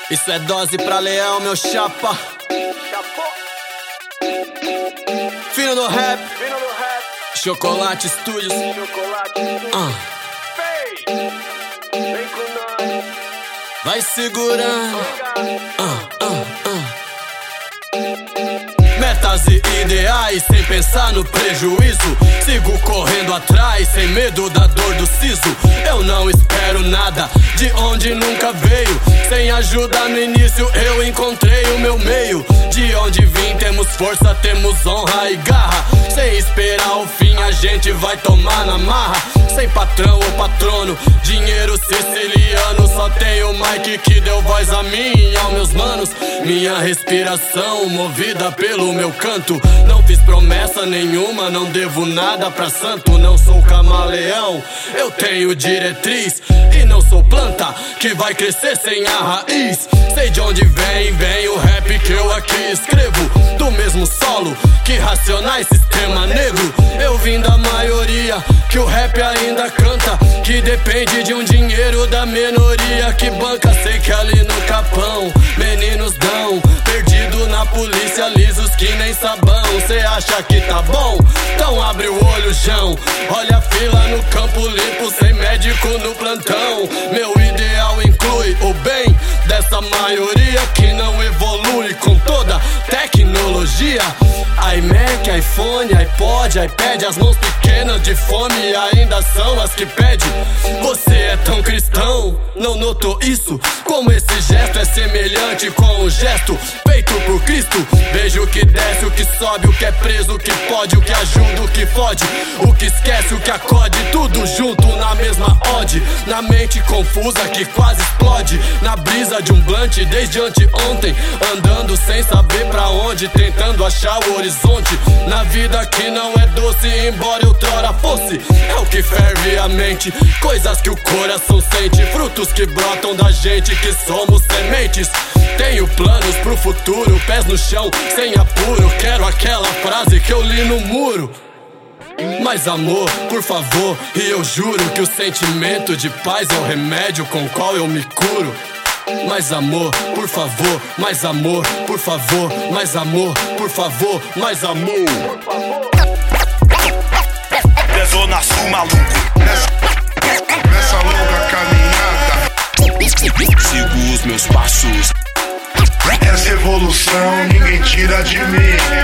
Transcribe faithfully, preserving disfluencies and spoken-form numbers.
Isso é dose pra leão, meu chapa. Fino do rap, Chocolate Studios. uh. Vai segurando. uh, uh, uh. Metas e ideais, sem pensar no prejuízo. Sigo correndo atrás, sem medo da dor do siso. Eu não espero nada de onde nunca veio. Sem ajuda no início eu encontrei o meu meio. De onde vim temos força, temos honra e garra. Sem esperar o fim a gente vai tomar na marra. Sem patrão ou patrono, dinheiro siciliano. Só tem o Mike que deu voz a mim e aos meus manos. Minha respiração movida pelo meu canto. Não fiz promessa nenhuma, não devo nada pra santo. Não sou camaleão, eu tenho diretriz. E não sou planta que vai crescer sem a raiz. Sei de onde vem, vem o rap que eu aqui escrevo. Do mesmo solo que Racionais, Sistema Negro. Eu vim da maioria que o rap ainda canta, que depende de um dinheiro da minoria que banca. Sei que ali no Capão meninos dão perdido na polícia, lisos que nem sabão. Cê acha que tá bom? Então abre o olho, João. Olha a fila no campo limpo, sem médico no plantão. Meu ideal inclui o bem dessa maioria que não evolui com toda tecnologia. iMac, iPhone, iPod, iPad. As mãos pequenas de fome ainda são as que pede. Você é tão cristão, não notou isso? Como esse gesto é semelhante com o gesto feito por Cristo. Vejo o que desce, o que sobe, o que é preso, o que pode, o que ajuda, o que fode, o que esquece, o que acode. Tudo junto na mesma ode. Na mente confusa que quase explode. Na brisa de um blunt desde anteontem, andando sem saber pra onde, tentando achar o horizonte. Na vida que não é doce, embora outrora fosse. É o que ferve a mente, coisas que o coração sente. Frutos que brotam da gente, que somos sementes. Tenho planos pro futuro, pés no chão, sem apuro. Quero aquela frase que eu li no muro. Mais amor, por favor, e eu juro que o sentimento de paz é o remédio com o qual eu me curo. Mais amor, por favor, mais amor, por favor, mais amor, por favor, mais amor. É Zona Sul, maluco. Nessa, nessa longa caminhada, sigo os meus passos. essa evolução ninguém tira de mim.